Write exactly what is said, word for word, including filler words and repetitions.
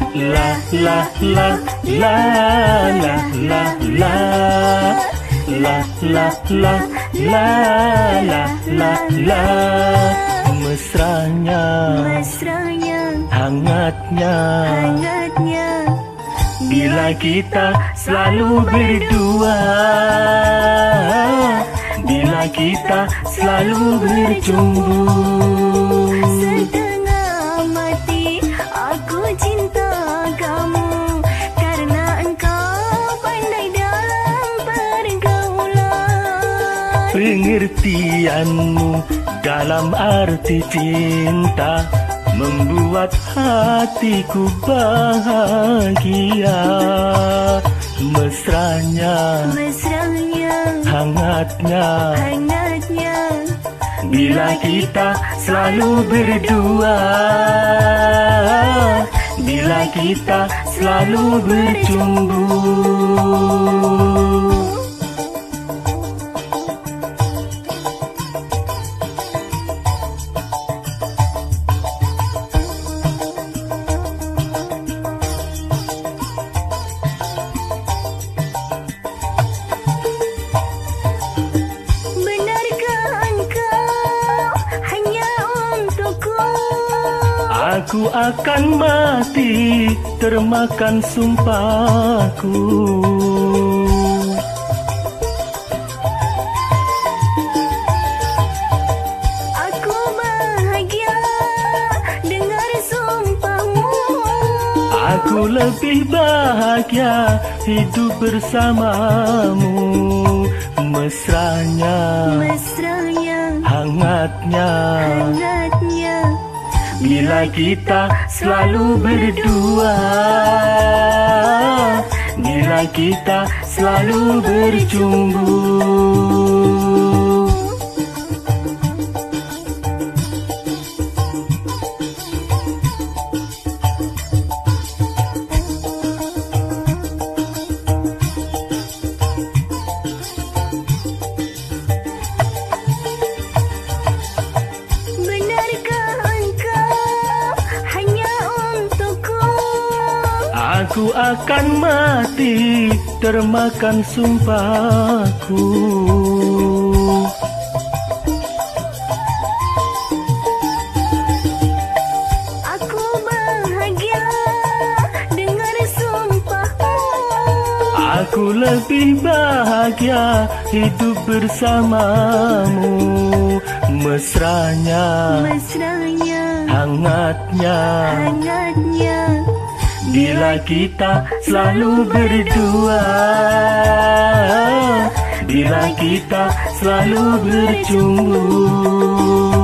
La la la la la la la la la la la la la la. Mesranya, mesranya, hangatnya, hangatnya, bila kita selalu berdua, bila kita selalu bercumbu. Setengah mati aku cinta kamu, karena engkau pandai dalam pergaulan. Pengertianmu dalam arti cinta membuat hatiku bahagia. Mesranya, mesranya, hangatnya, hangatnya, bila kita selalu berdua, bila kita selalu bercumbu. Aku akan mati termakan sumpahku. Aku bahagia dengar sumpahmu. Aku lebih bahagia hidup bersamamu. Mesranya, mesranya, hangatnya, hangatnya, bila kita selalu berdua, bila kita selalu bercumbu. Aku akan mati termakan sumpahku. Aku bahagia dengar sumpahmu. Aku lebih bahagia hidup bersamamu. Mesranya, mesranya, hangatnya, hangatnya, bila kita selalu berdua, bila kita selalu bercumbu.